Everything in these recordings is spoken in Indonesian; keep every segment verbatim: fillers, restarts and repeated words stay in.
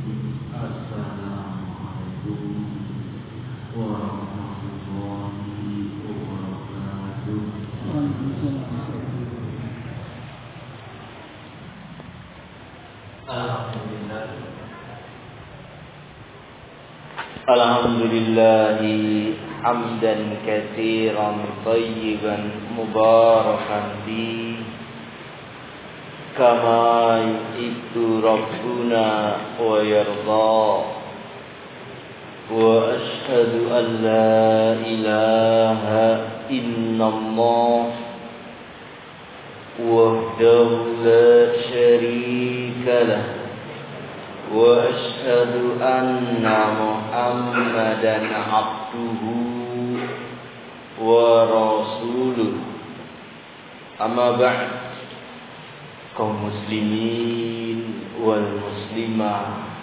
Alhamdulillahi hamdan katsiran thayyiban mubarakan fi kama yuhibbu rabbuna wa yarda wa ashhadu an la ilaha illallah wahdahu la syarika lah wa asyhadu anna Muhammadan abduhu wa rasuluh. Amma ba'd. Kaum muslimin wal muslimah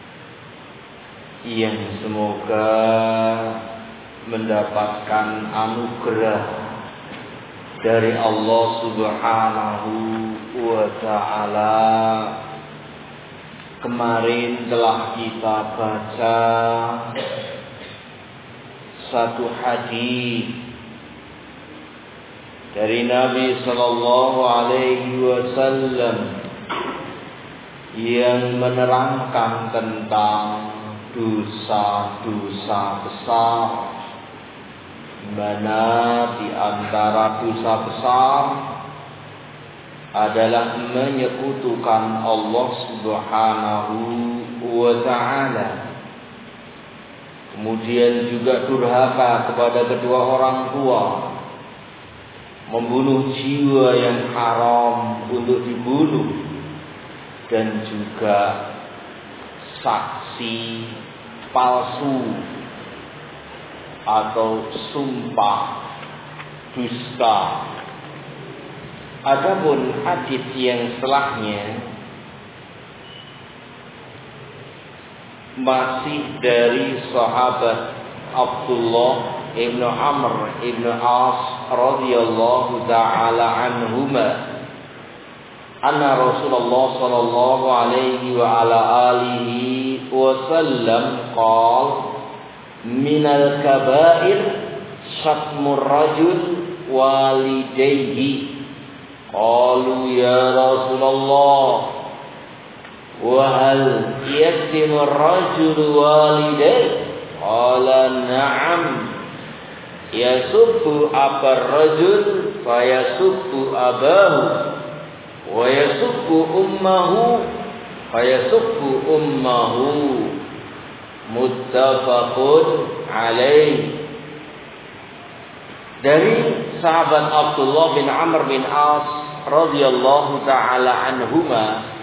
yang semoga mendapatkan anugerah dari Allah Subhanahu wa ta'ala. Kemarin telah kita baca satu hadis dari Nabi sallallahu alaihi wasallam yang menerangkan tentang dosa-dosa besar, mana di antara dosa besar adalah menyekutukan Allah Subhanahu wa ta'ala. Kemudian juga durhaka kepada kedua orang tua, membunuh jiwa yang haram untuk dibunuh, dan juga saksi palsu atau sumpah dusta. Adapun hadis yang setelahnya masih dari sahabat Abdullah ibnu Amr ibnu As radhiyallahu ta'ala anhuma, anna Rasulullah sallallahu alaihi wa ala alihi wasallam qala minal kabair syatmur rajul walidayhi. Qalu ya Rasulullah wa hal yashtimu ar-rajulu walidayhi? Qala na'am, yasubbu abar rajul fayasubbu abahu wa yasubbu ummahu fayasubbu ummahu, muttafaqun alaih. Dari sahabat Abdullah bin Amr bin As radhiyallahu ta'ala anhuma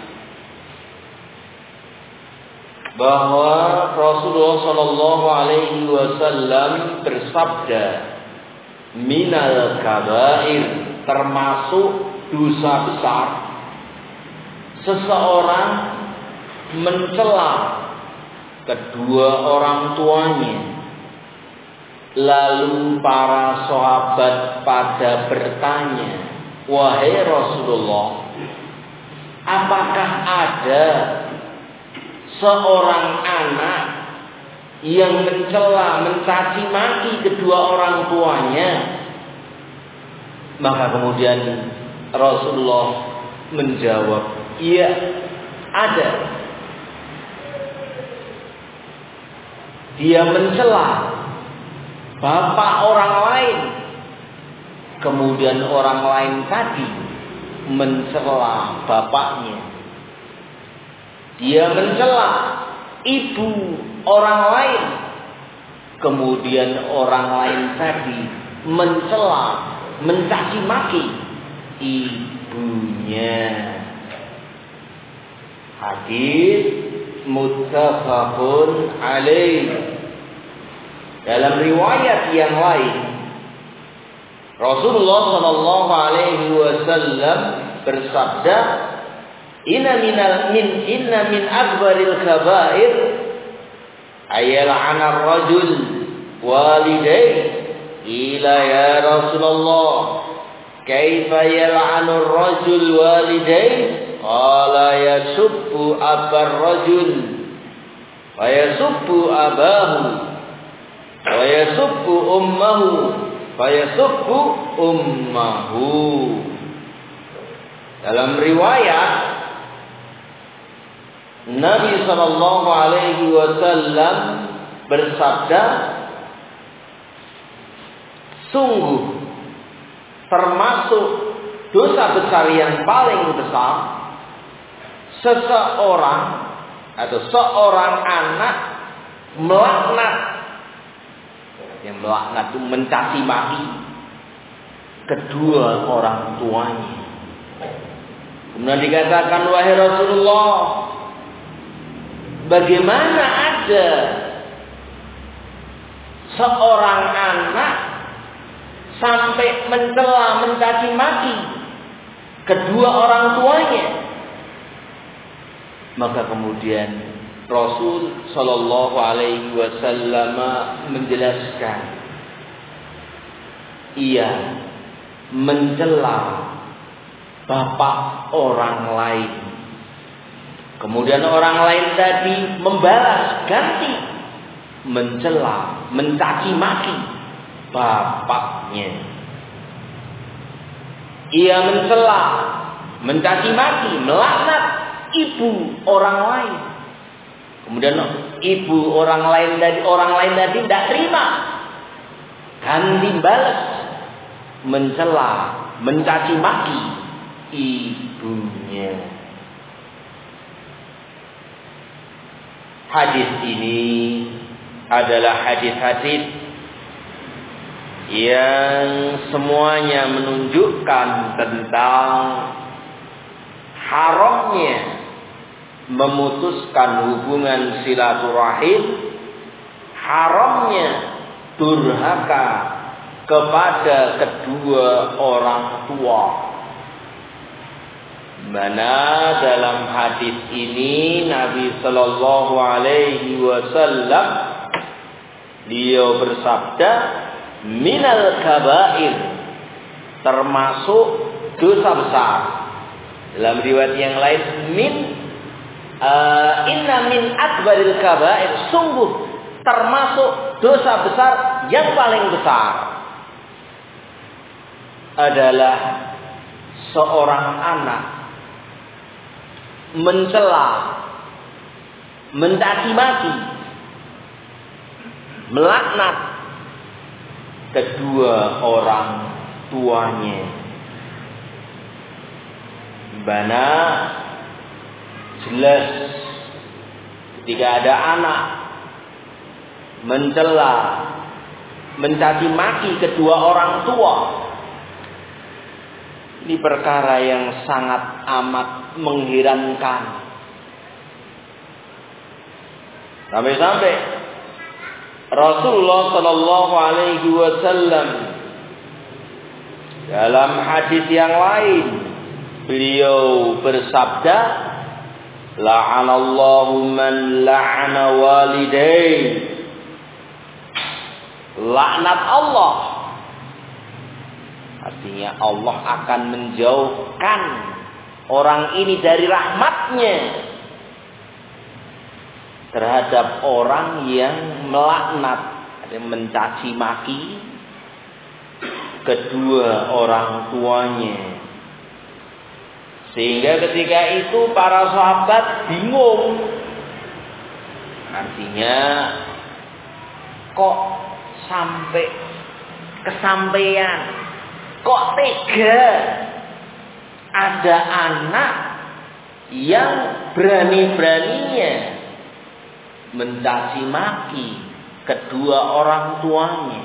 bahwa Rasulullah sallallahu alaihi wasallam bersabda, minal kabair, termasuk dosa besar, seseorang mencela kedua orang tuanya. Lalu para sahabat pada bertanya, wahai Rasulullah, apakah ada seorang anak yang mencela, mencaci maki kedua orang tuanya? Maka kemudian Rasulullah menjawab, iya, ada. Dia mencela bapak orang lain, kemudian orang lain tadi mencela bapaknya. Dia mencela ibu orang lain, kemudian orang lain tadi mencela, mencaci maki ibunya. Hadis muttafaqun alaih. Dalam riwayat yang lain, Rasulullah sallallahu alaihi wasallam bersabda, inna minal min inna min akbaril kabair ayal'ana ar-rajul walidayhi. Ila ya Rasulullah, kaifa yal'anu ar-rajul walidayhi? Qala yasubbu abar rajul wa yasubbu abahu wa yasubbu ummahu wa yasubbu ummahu. Dalam riwayat Nabi sallallahu alaihi wasallam bersabda, sungguh termasuk dosa besar yang paling besar seseorang atau seorang anak melaknat, yang melaknat itu mencaci maki kedua orang tuanya. Kemudian dikatakan, wahai Rasulullah, bagaimana ada seorang anak sampai mencela, mencaci maki kedua orang tuanya? Maka kemudian Rasul Shallallahu Alaihi Wasallam menjelaskan, ia mencela bapak orang lain. Kemudian orang lain tadi membalas ganti, mencela, mencaci maki bapaknya. Ia mencela, mencaci maki, melaknat ibu orang lain. Kemudian ibu orang lain tadi, orang lain tadi tidak terima, ganti balas, mencela, mencaci maki ibunya. Hadis ini adalah hadis-hadis yang semuanya menunjukkan tentang haramnya memutuskan hubungan silaturahim, haramnya durhaka kepada kedua orang tua. Mana dalam hadis ini Nabi Sallallahu Alaihi Wasallam beliau bersabda, minal kabair, termasuk dosa besar. Dalam riwayat yang lain, min uh, inna min akbaril kabair, sungguh termasuk dosa besar yang paling besar adalah seorang anak mencela, mencaci maki, melaknat kedua orang tuanya. Bana jelas ketika ada anak mencela, mencaci maki kedua orang tua, ini perkara yang sangat amat mengherankan. Sampai-sampai Rasulullah Sallallahu Alaihi Wasallam dalam hadis yang lain beliau bersabda, la'anallahu man la'ana walidai, laknat Allah, artinya Allah akan menjauhkan orang ini dari rahmatnya terhadap orang yang melaknat, mencaci maki kedua orang tuanya. Sehingga ketika itu para sahabat bingung, artinya kok sampai kesampaian, kok tega ada anak yang berani-beraninya mencaci maki kedua orang tuanya,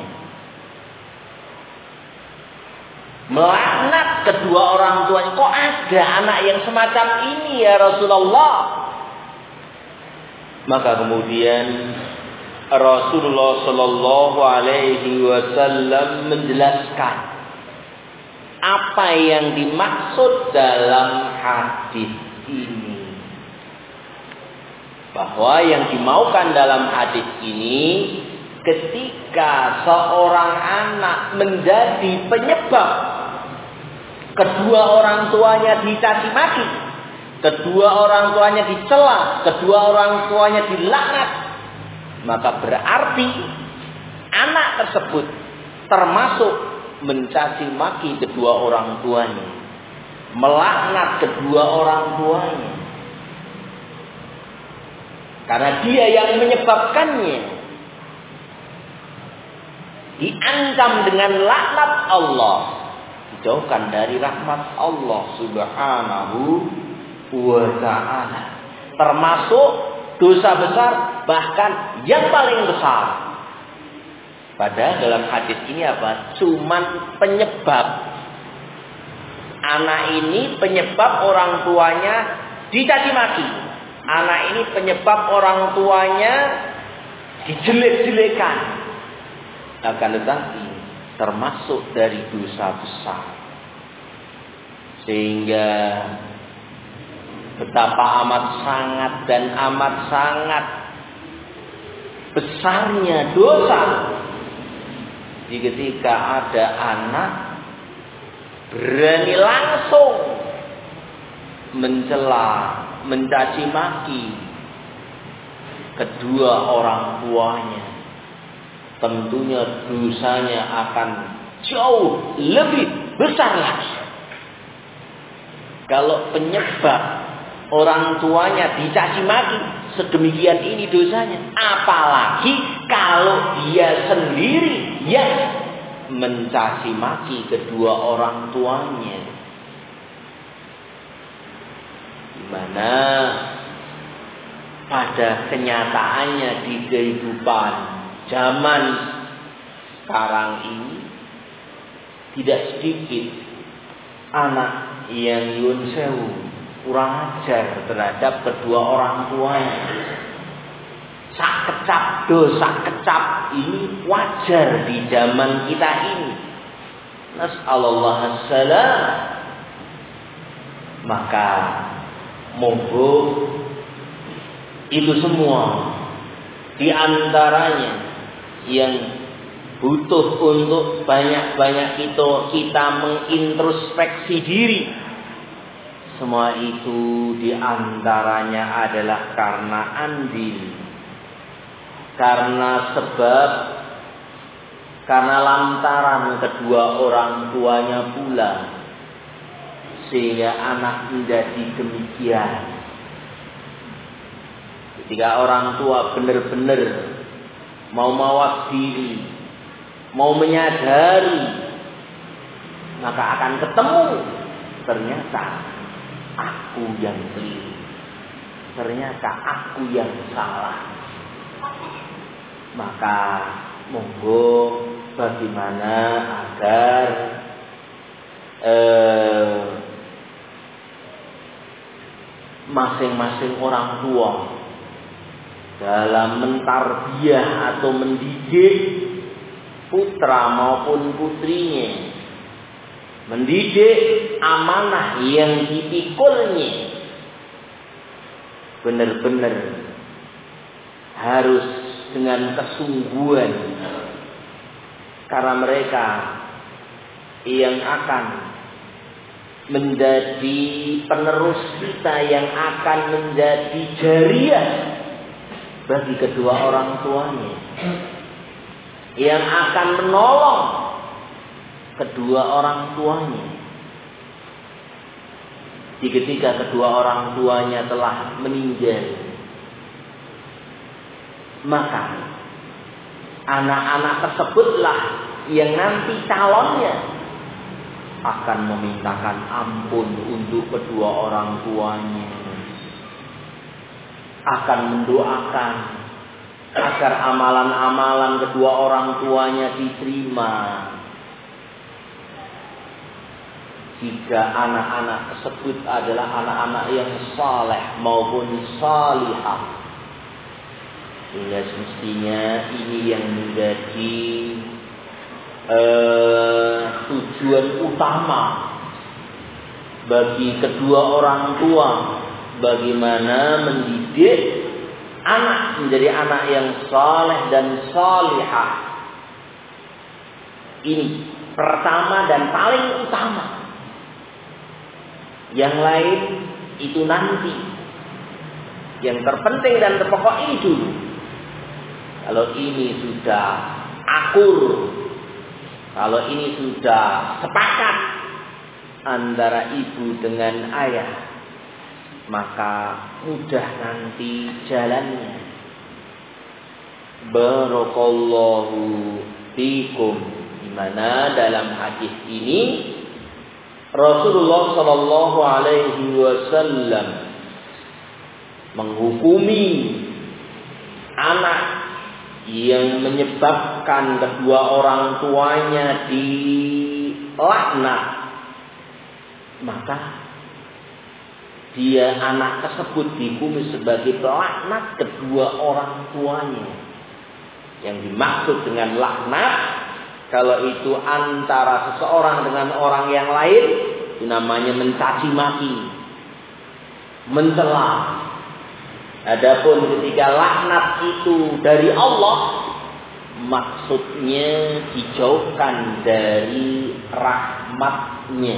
melaknat kedua orang tuanya. Kok ada anak yang semacam ini ya Rasulullah? Maka kemudian Rasulullah Sallallahu Alaihi Wasallam menjelaskan apa yang dimaksud dalam hadis ini. Bahwa yang dimaukan dalam hadis ini, ketika seorang anak menjadi penyebab kedua orang tuanya dicaci maki, kedua orang tuanya dicela, kedua orang tuanya dilaknat, maka berarti anak tersebut termasuk mencaci maki kedua orang tuanya, melaknat kedua orang tuanya, karena dia yang menyebabkannya, diancam dengan laknat Allah, dijauhkan dari rahmat Allah Subhanahu wa ta'ala. Termasuk dosa besar, bahkan yang paling besar. Padahal dalam hadis ini apa? Cuman penyebab. Anak ini penyebab orang tuanya dicaci maki. Anak ini penyebab orang tuanya dijelek-jelekan. Akan tetapi termasuk dari dosa besar. Sehingga betapa amat sangat dan amat sangat besarnya dosa ketika ada anak berani langsung mencela, mencaci maki kedua orang tuanya. Tentunya dosanya akan jauh lebih besar lagi. Kalau penyebab orang tuanya dicaci maki sedemikian ini dosanya, apalagi kalau dia sendiri yang mencaci maki kedua orang tuanya. Dimana pada kenyataannya di kehidupan zaman sekarang ini tidak sedikit anak yang yun sewu kurang ajar terhadap kedua orang tuanya. Sak kecap dosa kecap ini wajar di zaman kita ini. Nas'alullah as-salam. Maka monggo itu semua di antaranya yang butuh untuk banyak-banyak kita kita mengintrospeksi diri. Semua itu di antaranya adalah karena andil, karena sebab, karena lantaran kedua orang tuanya pula, sehingga anak menjadi demikian. Ketika orang tua benar-benar mau mawas diri, mau menyadari, maka akan ketemu ternyata aku yang keliru, ternyata aku yang salah. Maka monggo bagaimana agar eh, masing-masing orang tua dalam mentarbiyah atau mendidik putra maupun putrinya, mendidik amanah yang dipikulnya, benar-benar harus dengan kesungguhan, karena mereka yang akan menjadi penerus kita, yang akan menjadi jariah bagi kedua orang tuanya, yang akan menolong kedua orang tuanya di ketika kedua orang tuanya telah meninggal. Maka anak-anak tersebutlah yang nanti calonnya akan memintakan ampun untuk kedua orang tuanya, akan mendoakan agar amalan-amalan kedua orang tuanya diterima. Jika anak-anak tersebut adalah anak-anak yang saleh maupun salihah, sehingga semestinya ini yang menjadi eh, tujuan utama bagi kedua orang tua, bagaimana mendidik anak menjadi anak yang saleh dan salihah. Ini pertama dan paling utama. Yang lain itu nanti. Yang terpenting dan terpokok ini dulu. Kalau ini sudah akur, kalau ini sudah sepakat antara ibu dengan ayah, maka mudah nanti jalannya. Barakallahu fikum. Di mana dalam hadis ini Rasulullah Shallallahu Alaihi Wasallam menghukumi anak yang menyebabkan kedua orang tuanya dilaknat, maka dia anak tersebut dihukumi sebagai pelaknat kedua orang tuanya. Yang dimaksud dengan laknat, kalau itu antara seseorang dengan orang yang lain, itu namanya mencaci maki, mencela. Adapun ketika laknat itu dari Allah, maksudnya dijauhkan dari rahmatnya.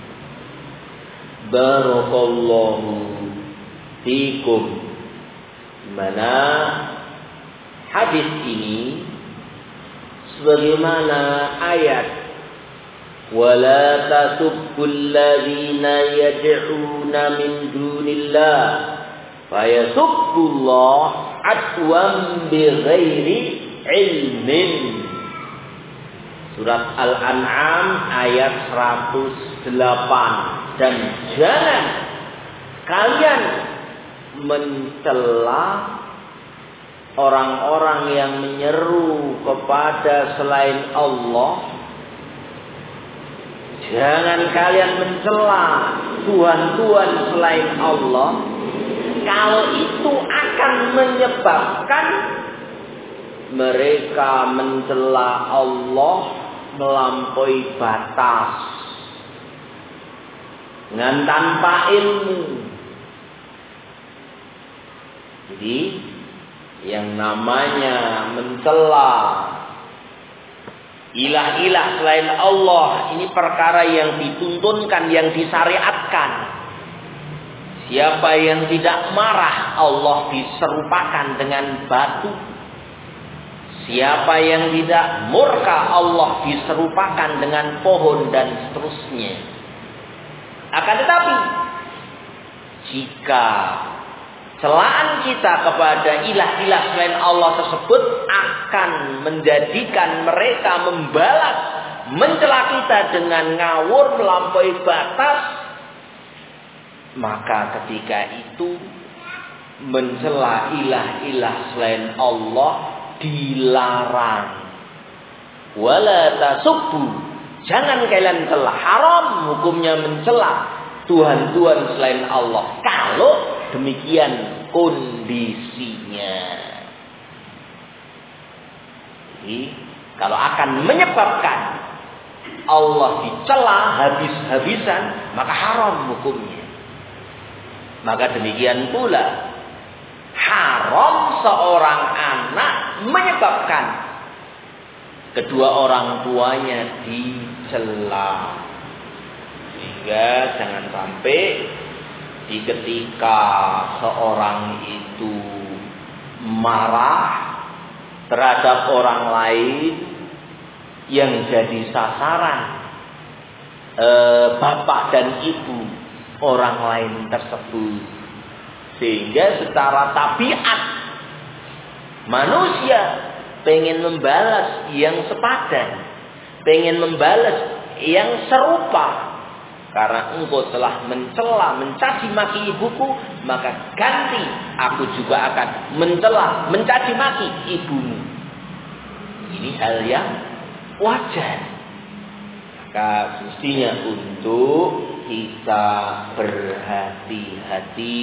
Barakallahu fikum. Mana hadis ini sebagaimana ayat wala tasubbul ladzina yad'una min dunillah fayasubbullah adwan bighairi ilmin. Surat Al-An'am ayat seratus delapan. Dan jangan kalian mencela orang-orang yang menyeru kepada selain Allah. Jangan kalian mencela Tuhan-Tuhan selain Allah, kalau itu akan menyebabkan mereka mencela Allah melampaui batas dengan tanpa ilmu. Jadi yang namanya mencela ilah-ilah selain Allah, ini perkara yang dituntunkan, yang disyariatkan. Siapa yang tidak marah, Allah diserupakan dengan batu. Siapa yang tidak murka, Allah diserupakan dengan pohon dan seterusnya. Akan tetapi, jika celaan kita kepada ilah-ilah selain Allah tersebut akan menjadikan mereka membalas, mencela kita dengan ngawur melampaui batas, maka ketika itu mencela ilah-ilah selain Allah dilarang. Wala tasubbu, jangan kalian celah. Haram hukumnya mencela Tuhan-Tuhan selain Allah kalau demikian kondisinya. Jadi kalau akan menyebabkan Allah dicela habis-habisan, maka haram hukumnya. Maka demikian pula haram seorang anak menyebabkan kedua orang tuanya dicela. Sehingga jangan sampai di ketika seorang itu marah terhadap orang lain yang jadi sasaran eh, bapak dan ibu orang lain tersebut, sehingga secara tabiat manusia pengen membalas yang sepadan, pengen membalas yang serupa. Karena engkau telah mencela, mencaci maki ibuku, maka ganti aku juga akan mencela, mencaci maki ibumu. Ini hal yang wajar. Maka mestinya untuk kita berhati-hati.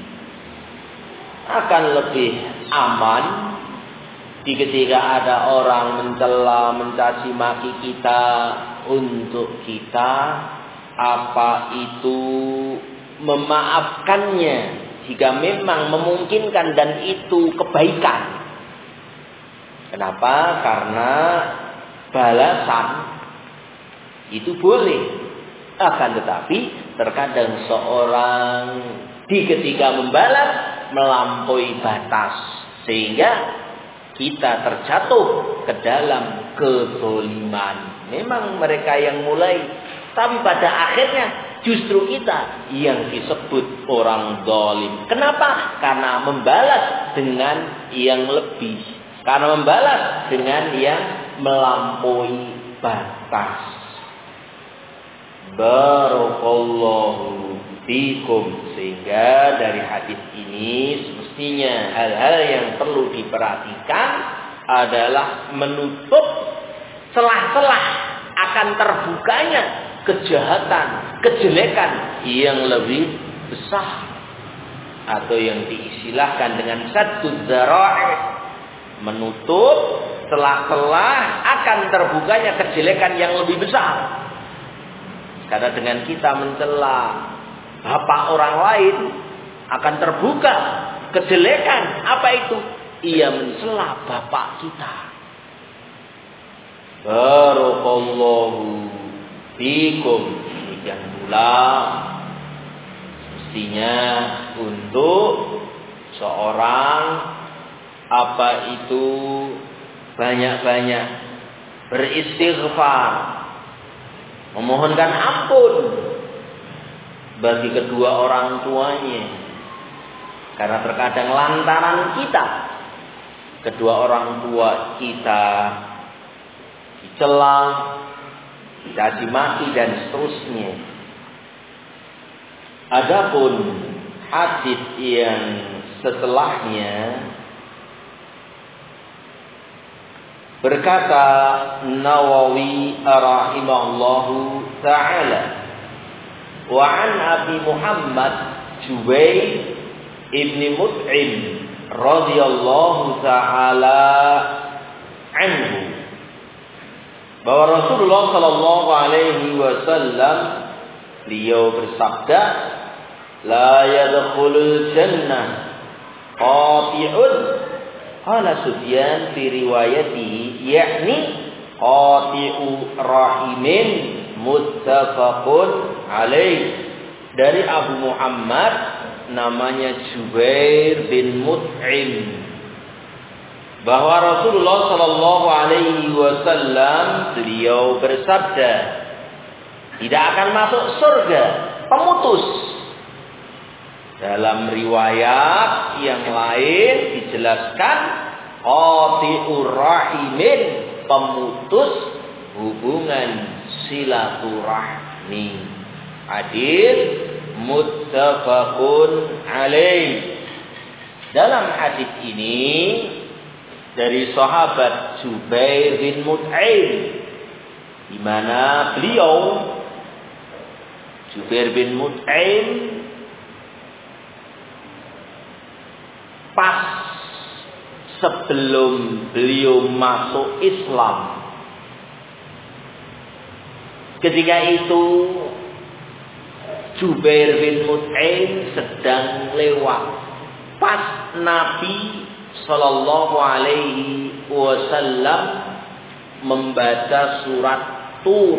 Akan lebih aman di ketika ada orang mencela, mencaci maki kita, untuk kita apa itu memaafkannya jika memang memungkinkan dan itu kebaikan. Kenapa? Karena balasan itu boleh. Akan tetapi terkadang seorang di ketika membalas melampaui batas, sehingga kita terjatuh ke dalam kezaliman. Memang mereka yang mulai, tapi pada akhirnya justru kita yang disebut orang zalim. Kenapa? Karena membalas dengan yang lebih. Karena membalas dengan yang melampaui batas. Barakallahu fikum. Sehingga dari hadis ini semestinya hal-hal yang perlu diperhatikan adalah menutup celah-celah akan terbukanya kejahatan, kejelekan yang lebih besar, atau yang diistilahkan dengan sadduz dzara'i, menutup celah-celah akan terbukanya kejelekan yang lebih besar. Karena dengan kita mencela bapak orang lain akan terbuka kejelekan. Apa itu? Ia mencela bapak kita. Barakallahu fikum. Demikian pula mestinya untuk seorang apa itu banyak-banyak beristighfar, memohonkan ampun bagi kedua orang tuanya. Karena terkadang lantaran kita, kedua orang tua kita dicela, dicaci maki dan seterusnya. Adapun hadis yang setelahnya berkata Nawawi rahimahullahu ta'ala, wa an Abi Muhammad Jubair ibni Mut'im radhiyallahu ta'ala anhu, bahwa Rasulullah sallallahu alaihi wasallam beliau bersabda, la yadkhulul jannah qati'un. Qala Sufyan fi riwayatihi, yakni qati'u rahimin, muttafaqun alaih. Dari Abu Muhammad namanya Jubair bin Mut'im, bahwa Rasulullah sallallahu alaihi wasallam beliau bersabda, tidak akan masuk surga pemutus. Dalam riwayat yang lain dijelaskan qati'ur rahimin, pemutus hubungan silaturahmi. Hadis muttafaqun alaih. Dalam hadis ini dari sahabat Jubair bin Mut'im, di mana beliau Jubair bin Mut'im pas sebelum beliau masuk Islam. Ketika itu Jubair bin Mut'im sedang lewat, pas Nabi sallallahu alaihi wasallam membaca surat Tur.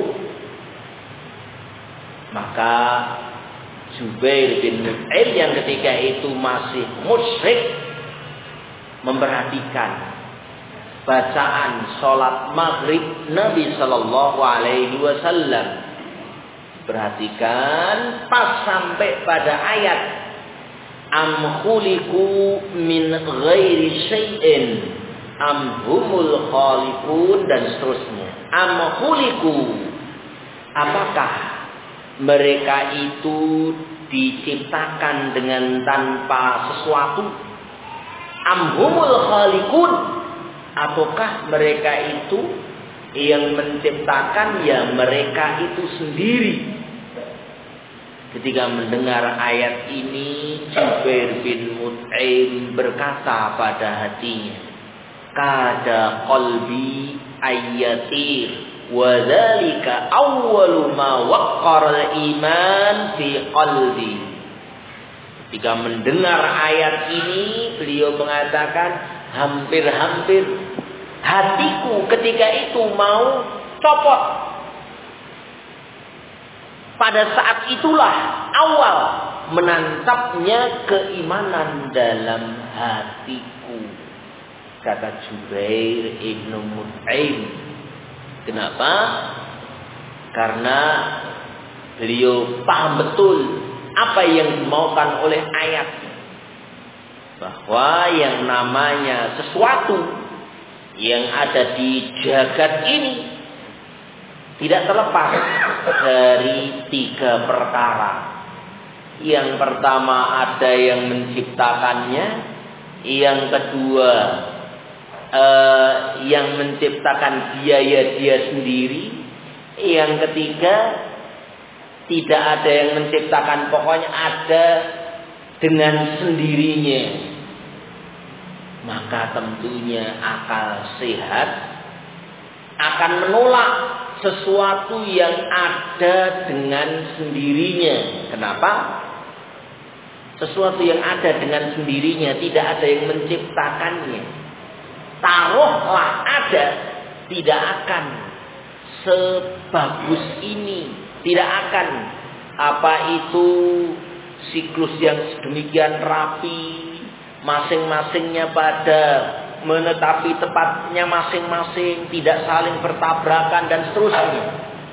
Maka Jubair bin Mut'im yang ketika itu masih musyrik memperhatikan bacaan sholat maghrib Nabi sallallahu alaihi wasallam. Perhatikan pas sampai pada ayat am khuliqu min ghairi syai'in am humul khaliqun dan seterusnya. Am khuliqu, apakah mereka itu diciptakan dengan tanpa sesuatu? Am humul khaliqun, ataukah mereka itu yang menciptakan ya mereka itu sendiri? Ketika mendengar ayat ini, Jubair bin Mut'im berkata pada hatinya, kada qalbi ayyatir, wa dzalika awwalu ma waqqara al-iman fi qalbi. Ketika mendengar ayat ini, beliau mengatakan, hampir-hampir hatiku ketika itu mau copot. Pada saat itulah awal menantapnya keimanan dalam hatiku. kata Jubair ibnu Mut'im. Kenapa? Karena beliau paham betul apa yang dimaukan oleh ayat, bahwa yang namanya sesuatu yang ada di jagat ini tidak terlepas dari tiga perkara. Yang pertama ada yang menciptakannya, yang kedua eh, yang menciptakan biaya dia sendiri, yang ketiga tidak ada yang menciptakan, pokoknya ada dengan sendirinya. Maka tentunya akal sehat akan menolak sesuatu yang ada dengan sendirinya. Kenapa? Sesuatu yang ada dengan sendirinya, tidak ada yang menciptakannya. Taruhlah ada, tidak akan sebagus ini, tidak akan apa itu siklus yang sedemikian rapi, masing-masingnya pada menetapi tempatnya masing-masing, tidak saling bertabrakan dan seterusnya.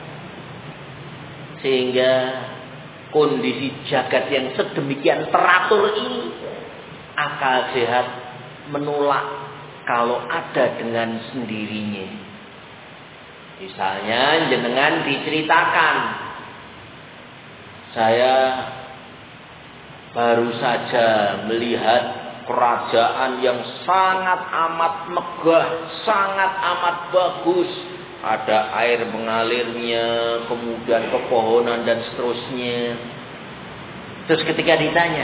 Sehingga kondisi jagat yang sedemikian teratur ini, akal sehat menolak kalau ada dengan sendirinya. Misalnya jenengan diceritakan, saya baru saja melihat kerajaan yang sangat amat megah, sangat amat bagus. Ada air mengalirnya, kemudian pepohonan dan seterusnya. Terus ketika ditanya,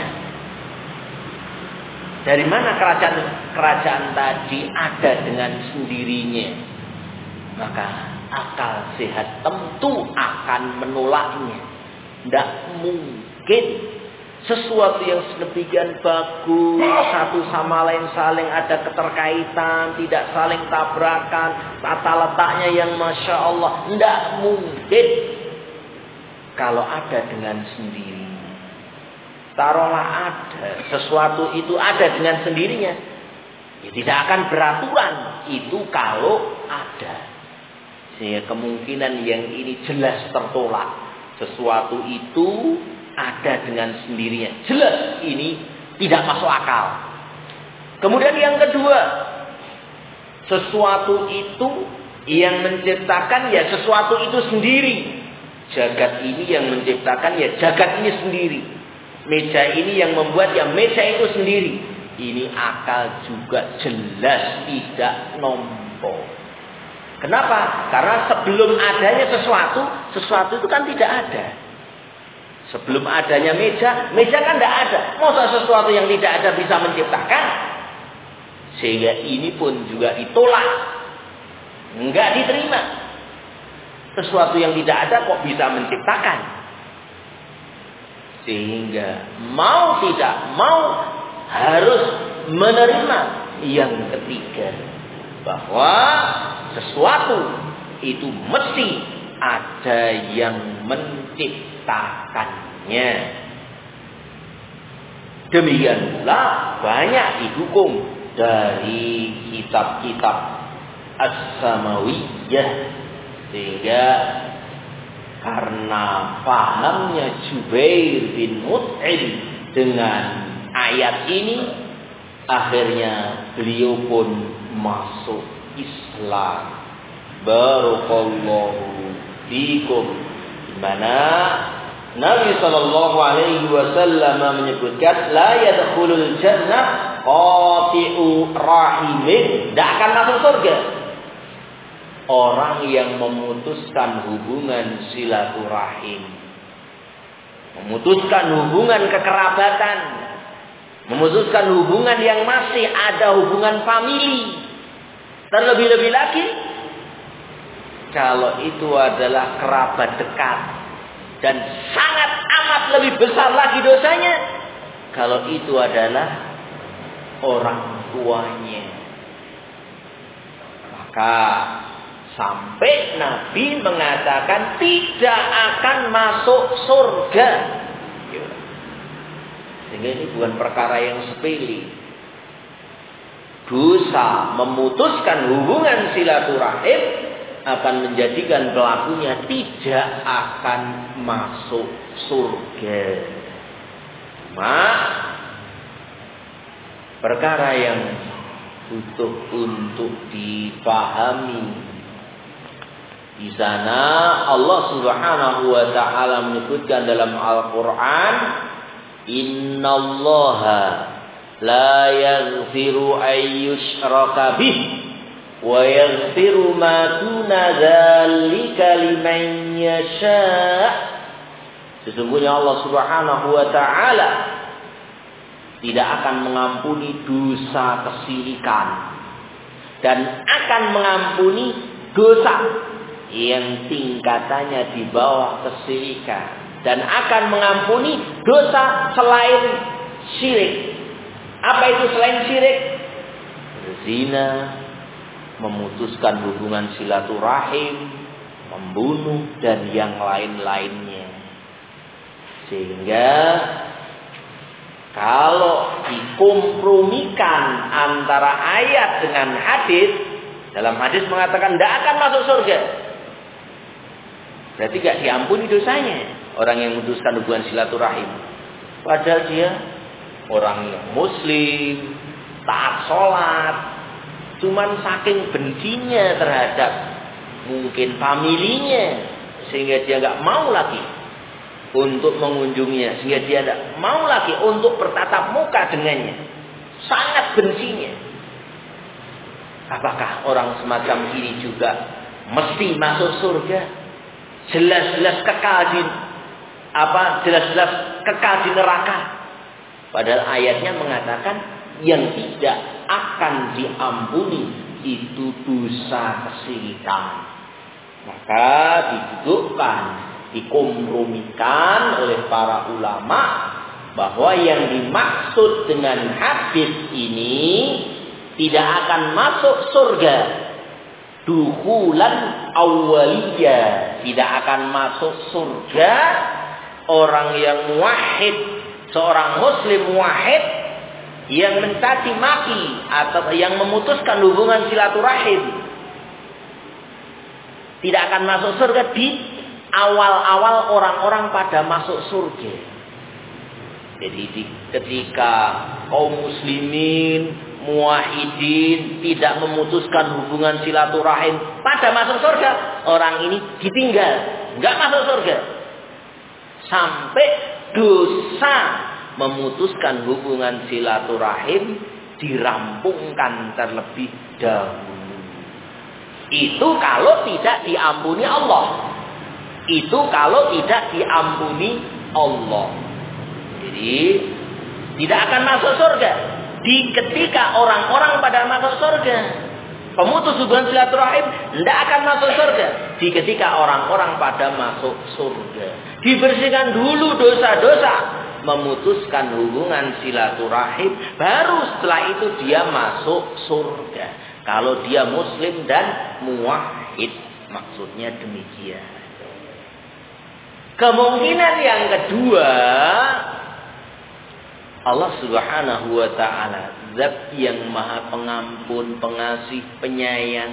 dari mana kerajaan kerajaan tadi ada dengan sendirinya, maka akal sehat tentu akan menolaknya. Tidak mungkin sesuatu yang sedemikian bagus, satu sama lain saling ada keterkaitan, tidak saling tabrakan, tata letaknya yang Masya Allah, tidak mungkin kalau ada dengan sendiri. Taruhlah ada, sesuatu itu ada dengan sendirinya, ya tidak akan beraturan, itu kalau ada. Sehingga kemungkinan yang ini jelas tertolak. Sesuatu itu ada dengan sendirinya, jelas ini tidak masuk akal. Kemudian yang kedua, sesuatu itu yang menciptakan ya sesuatu itu sendiri. Jagat ini yang menciptakan ya jagat ini sendiri. Meja ini yang membuat ya meja itu sendiri. Ini akal juga jelas tidak nompo. Kenapa? Karena sebelum adanya sesuatu, sesuatu itu kan tidak ada. Sebelum adanya meja, meja kan tidak ada. Masa sesuatu yang tidak ada bisa menciptakan? Sehingga ini pun juga ditolak. Enggak diterima. Sesuatu yang tidak ada kok bisa menciptakan? Sehingga mau tidak mau harus menerima yang ketiga. Bahwa sesuatu itu mesti ada yang menciptakannya. Demikian pula banyak didukung dari kitab-kitab as-samawiyah. Sehingga karena pahamnya Jubair bin Mut'im dengan ayat ini, akhirnya beliau pun masuk Islam. Barakallahu fikum. Di mana Nabi sallallahu alaihi wasallam menyebutkan la yadkhulul jannah qati'u rahimin, tidak akan masuk surga orang yang memutuskan hubungan silaturahim, memutuskan hubungan kekerabatan, memutuskan hubungan yang masih ada hubungan famili. Terlebih-lebih lagi kalau itu adalah kerabat dekat, dan sangat amat lebih besar lagi dosanya kalau itu adalah orang tuanya. Maka sampai Nabi mengatakan tidak akan masuk surga. Sehingga ini bukan perkara yang sepele. dosa memutuskan hubungan silaturahim akan menjadikan pelakunya tidak akan masuk surga. Cuma perkara yang butuh untuk dipahami, di sana Allah Subhanahu wa taala menyebutkan dalam Al-Qur'an, "Innallaha la yaghfiru ay yushraka bih wa yaghfiru ma duna dzalika liman yasha." Sesungguhnya Allah Subhanahu wa taala tidak akan mengampuni dosa kesyirikan dan akan mengampuni dosa yang tingkatannya di bawah kesyirikan dan akan mengampuni dosa selain syirik. Apa itu selain syirik? Zina, memutuskan hubungan silaturahim, membunuh dan yang lain-lainnya. Sehingga kalau dikompromikan antara ayat dengan hadis, dalam hadis mengatakan tidak akan masuk surga, berarti tidak diampuni dosanya orang yang memutuskan hubungan silaturahim. Padahal dia orang yang muslim, taat sholat, cuman saking bencinya terhadap mungkin familinya, sehingga dia nggak mau lagi untuk mengunjunginya, sehingga dia tidak mau lagi untuk bertatap muka dengannya, sangat bencinya. Apakah orang semacam ini juga mesti masuk surga? Jelas-jelas kekal di apa? Jelas-jelas kekal di neraka. Padahal ayatnya mengatakan yang tidak akan diampuni itu dosa kesyirikan. Maka didudukkan, dikompromikan oleh para ulama bahwa yang dimaksud dengan hadis ini tidak akan masuk surga dukhulan awwaliyah, tidak akan masuk surga orang yang muwahhid, seorang muslim muwahhid yang mencaci maki atau yang memutuskan hubungan silaturahim, tidak akan masuk surga di awal-awal orang-orang pada masuk surga. Jadi di, ketika kaum muslimin muwahhidin tidak memutuskan hubungan silaturahim pada masuk surga, orang ini ditinggal, nggak masuk surga. Sampai dosa memutuskan hubungan silaturahim dirampungkan terlebih dahulu. Itu kalau tidak diampuni Allah. Itu kalau tidak diampuni Allah. Jadi tidak akan masuk surga. Di ketika orang-orang pada masuk surga, pemutus hubungan silaturahim tidak akan masuk surga. Di ketika orang-orang pada masuk surga, dibersihkan dulu dosa-dosa, memutuskan hubungan silaturahim, baru setelah itu dia masuk surga. Kalau dia muslim dan muwahhid, maksudnya demikian. Kemungkinan yang kedua, Allah Subhanahu wa taala Zat yang Maha Pengampun, Pengasih, Penyayang.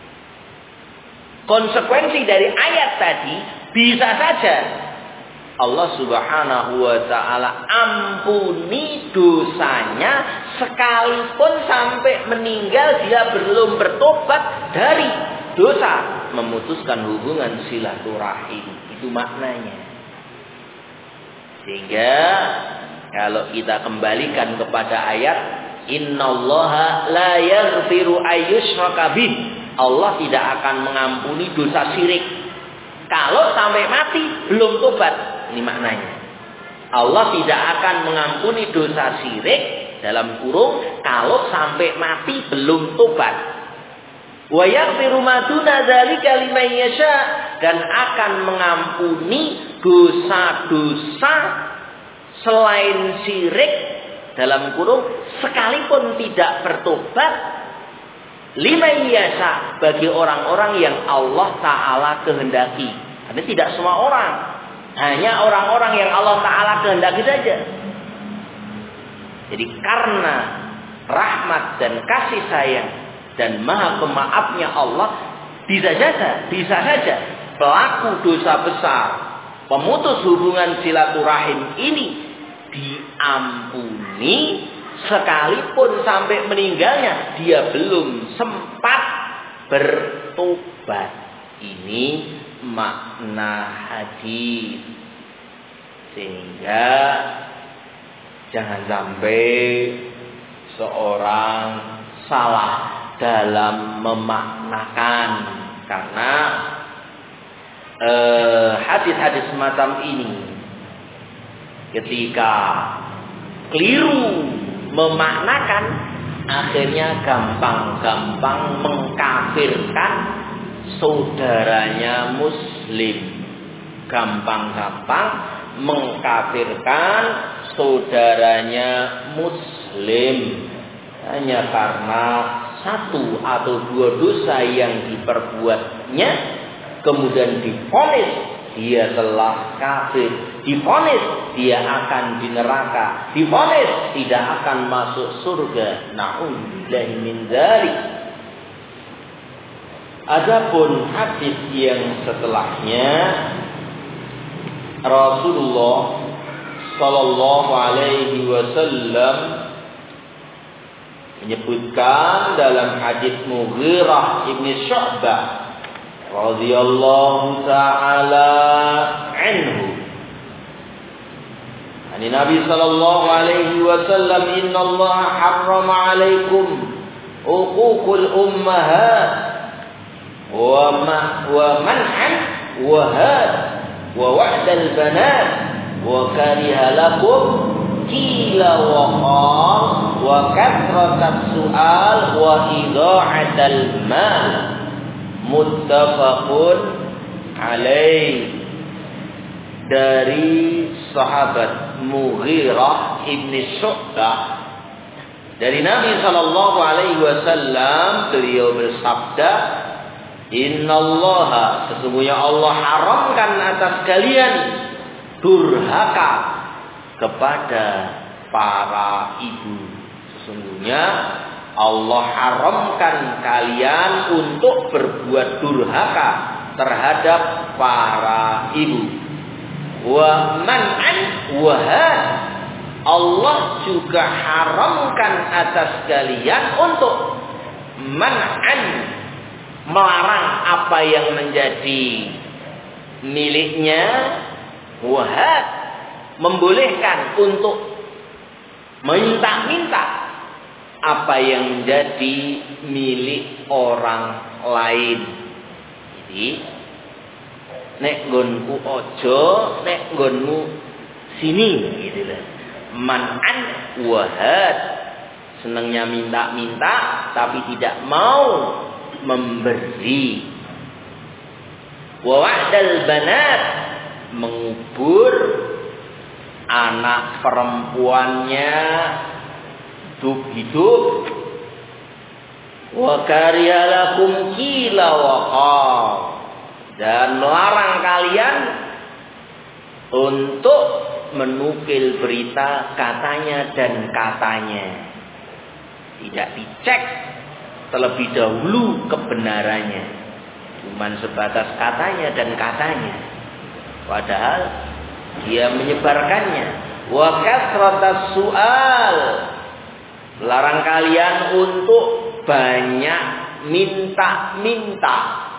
Konsekuensi dari ayat tadi bisa saja Allah Subhanahu wa taala ampuni dosanya sekalipun sampai meninggal dia belum bertobat dari dosa memutuskan hubungan silaturahim. Itu maknanya. Sehingga kalau kita kembalikan kepada ayat innallaha la yaghfiru ayyushraka bih, Allah tidak akan mengampuni dosa syirik kalau sampai mati belum tobat. Ini maknanya. Allah tidak akan mengampuni dosa syirik dalam kurung kalau sampai mati belum tobat. Wa yaghfiru ma duna dzalika liman yasha, dan akan mengampuni dosa-dosa selain syirik dalam kurung sekalipun tidak bertobat liman yasha, bagi orang-orang yang Allah Ta'ala kehendaki. Karena tidak semua orang, hanya orang-orang yang Allah Ta'ala kehendaki saja. Jadi karena rahmat dan kasih sayang dan maha pemaafnya Allah, bisa saja, bisa saja pelaku dosa besar, pemutus hubungan silaturahim ini diampuni sekalipun sampai meninggalnya dia belum sempat bertobat. Ini makna hadis. Sehingga jangan sampai seorang salah dalam memaknakan, karena eh, hadis-hadis semacam ini ketika keliru memaknakan, akhirnya gampang-gampang mengkafirkan saudaranya muslim, gampang-gampang mengkafirkan saudaranya muslim hanya karena satu atau dua dosa yang diperbuatnya, kemudian divonis dia telah kafir, divonis dia akan di neraka, divonis tidak akan masuk surga. Na'udzubillahi min dzalik. Adapun hadis yang setelahnya, Rasulullah sallallahu alaihi wasallam menyebutkan dalam hadis Mughirah ibn Syu'bah radhiyallahu ta'ala anhu, ani Nabi sallallahu alaihi wasallam, innallaha harrama alaikum uququl ummahat wa ma wa man'an wa had wa wa'dal banat wa kariha lakum qila wa qal wa kathratas su'al wa idha'atal mal. Muttafaqun alaih. Dari sahabat Mughirah ibn Syu'bah, dari Nabi sallallahu alaihi wasallam, beliau bersabda, innallaha, sesungguhnya Allah haramkan atas kalian durhaka kepada para ibu. Sesungguhnya Allah haramkan kalian untuk berbuat durhaka terhadap para ibu. Wa man'an wa had, Allah juga haramkan atas kalian untuk man'an, melarang apa yang menjadi miliknya, wa had, membolehkan untuk minta-minta apa yang menjadi milik orang lain. Jadi nek nggonku ojo, nek nggonmu sini, gitu lah. Man'an wa had, senangnya minta-minta tapi tidak mau memberi. Wa wa'dal banat, mengubur anak perempuannya hidup-hidup. Wa kariha lakum qila wa qal, dan melarang kalian untuk menukil berita katanya dan katanya. Tidak dicek terlebih dahulu kebenarannya, cuman sebatas katanya dan katanya, padahal dia menyebarkannya. Wa kasratas su'al, larang kalian untuk banyak minta-minta.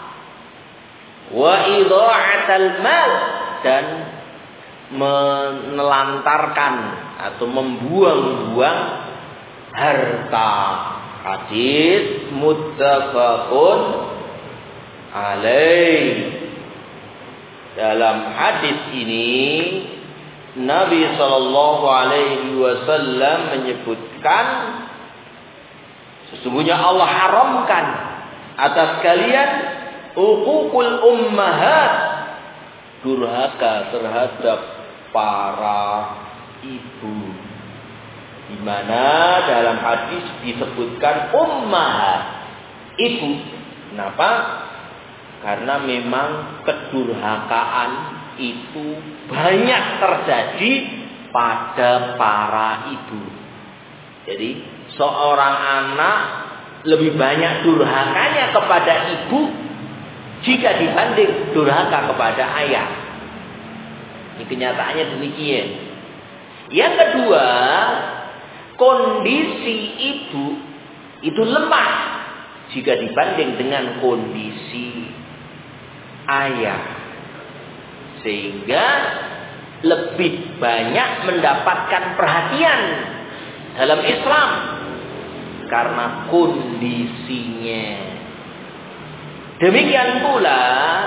Wa idha'atal mal, dan menelantarkan atau membuang-buang harta. Hadis muttafaqun alaih. Dalam hadis ini Nabi sallallahu alaihi wasallam menyebutkan, sesungguhnya Allah haramkan atas kalian uququl ummahat, durhaka terhadap para ibu. Di mana dalam hadis disebutkan ummahat, ibu. Kenapa? Karena memang kedurhakaan itu banyak terjadi pada para ibu. Jadi seorang anak lebih banyak durhakanya kepada ibu jika dibanding durhaka kepada ayah. Ini kenyataannya demikian. Yang kedua, kondisi ibu itu lemah jika dibanding dengan kondisi ayah. Sehingga lebih banyak mendapatkan perhatian dalam Islam karena kondisinya. Demikian pula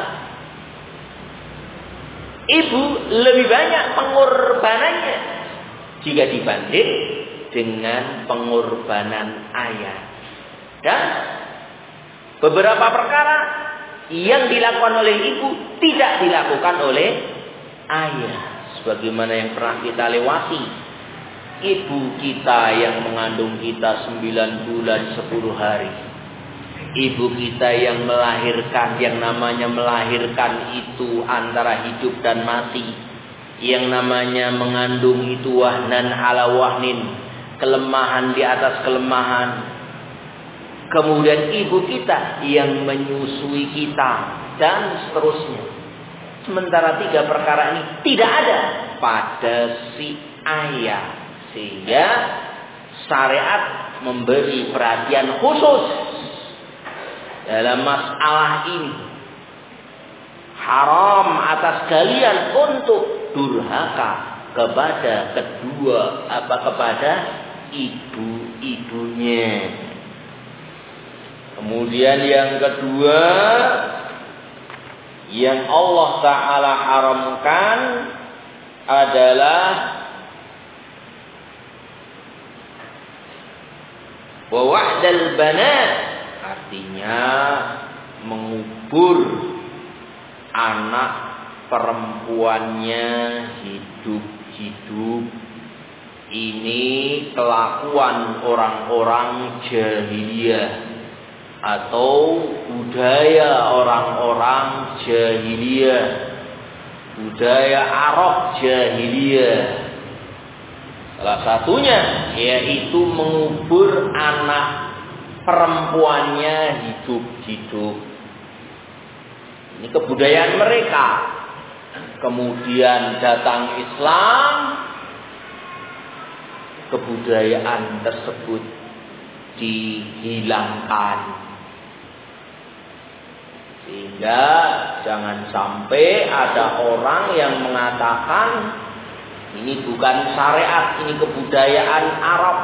ibu lebih banyak pengorbanannya jika dibanding dengan pengorbanan ayah. Dan beberapa perkara yang dilakukan oleh ibu tidak dilakukan oleh ayah. Sebagaimana yang pernah kita lewati, ibu kita yang mengandung kita sembilan bulan sepuluh hari, ibu kita yang melahirkan, yang namanya melahirkan itu antara hidup dan mati, yang namanya mengandung itu wahnan ala wahnin, kelemahan di atas kelemahan. Kemudian ibu kita yang menyusui kita dan seterusnya. Sementara tiga perkara ini tidak ada pada si ayah. Sehingga syariat memberi perhatian khusus dalam masalah ini. Haram atas kalian untuk durhaka kepada kedua apa kepada ibu-ibunya. Kemudian yang kedua yang Allah Ta'ala haramkan adalah wa wa'dal banat, artinya mengubur anak perempuannya hidup-hidup. Ini kelakuan orang-orang jahiliyah atau budaya orang-orang jahiliyah, budaya Arab jahiliyah. Salah satunya yaitu mengubur anak perempuannya hidup-hidup. Ini kebudayaan mereka. Kemudian datang Islam, kebudayaan tersebut dihilangkan. Sehingga jangan sampai ada orang yang mengatakan ini bukan syariat, ini kebudayaan Arab.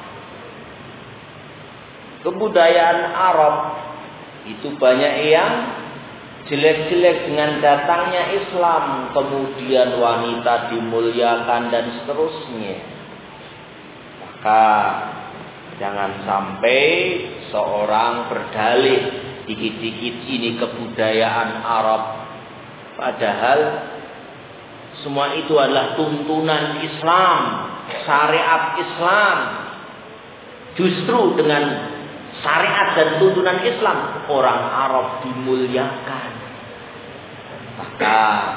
Kebudayaan Arab itu banyak yang jelek-jelek dengan datangnya Islam. Kemudian wanita dimuliakan dan seterusnya. Maka jangan sampai seorang berdalih dikit-dikit ini kebudayaan Arab. Padahal semua itu adalah tuntunan Islam, syariat Islam. Justru dengan syariat dan tuntunan Islam orang Arab dimuliakan. Maka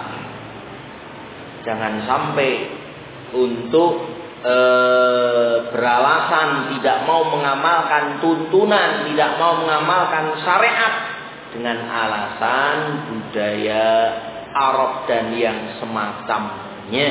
jangan sampai untuk e, beralasan tidak mau mengamalkan tuntunan, tidak mau mengamalkan syariat dengan alasan budaya Arab dan yang semacamnya.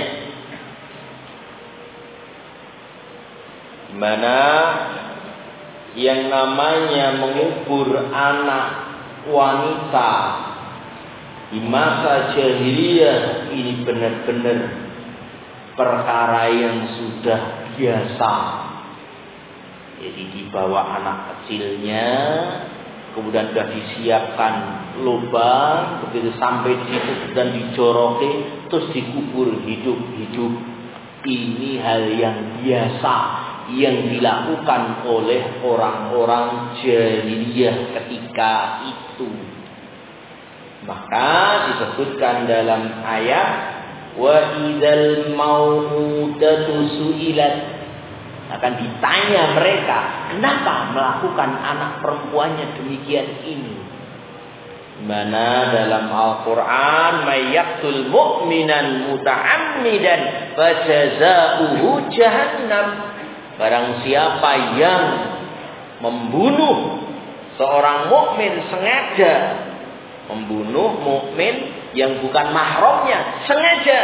Mana yang namanya mengubur anak wanita di masa jahiliyah ini benar-benar perkara yang sudah biasa. Jadi dibawa anak kecilnya, kemudian sudah disiapkan lubang, begitu sampai di situ dan dijoroki, terus dikubur hidup-hidup. Ini hal yang biasa yang dilakukan oleh orang-orang jahiliyah ketika itu. Maka disebutkan dalam ayat wa idzal mau'udatu su'ilat, akan ditanya mereka kenapa melakukan anak perempuannya demikian ini. Mana dalam Al-Quran mayyaqtul mu'minan muta'ammidan fajazaohu jahannam. Barang siapa yang membunuh seorang mukmin sengaja, membunuh mukmin yang bukan mahramnya sengaja,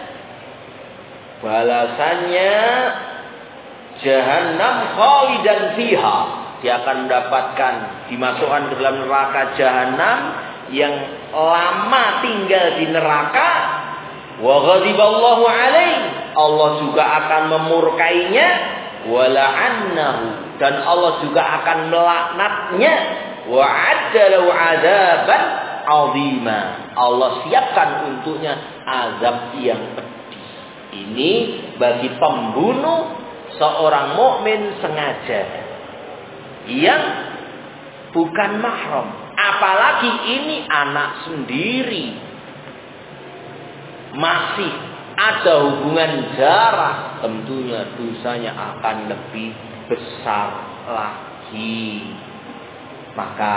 balasannya jahannam khalidan fiha. Dia akan mendapatkan dimasukkan ke dalam neraka jahanam yang lama tinggal di neraka. Wa ghadiballahu alaihi, Allah juga akan memurkainya. Wa la'annahu, dan Allah juga akan melaknatnya. Wa addalahu adaban azima, Allah siapkan untuknya azab yang pedih. Ini bagi pembunuh seorang mukmin sengaja yang bukan mahram, apalagi ini anak sendiri, masih ada hubungan darah, tentunya dosanya akan lebih besar lagi. Maka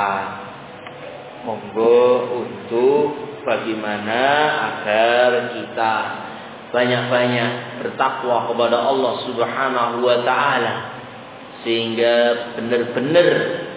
monggo untuk bagaimana agar kita banyak-banyak bertakwa kepada Allah Subhanahu wa taala, sehingga benar-benar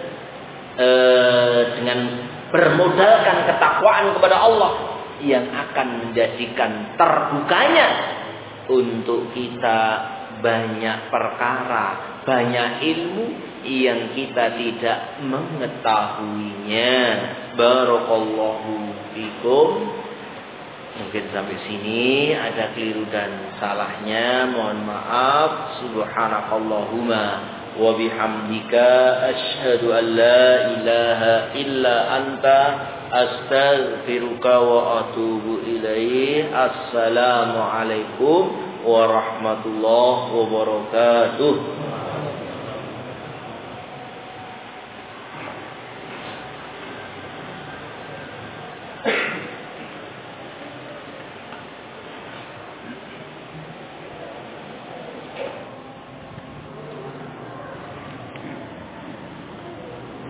eh, dengan bermodalkan ketakwaan kepada Allah yang akan menjadikan terbukanya untuk kita banyak perkara, banyak ilmu yang kita tidak mengetahuinya. Barakallahu fikum. Mungkin sampai sini ada keliru dan salahnya, mohon maaf. Subhanakallahumma wa bihamdika asyhadu an la ilaha illa anta astaghfiruka wa atubu ilaih. Assalamualaikum warahmatullahi wabarakatuh.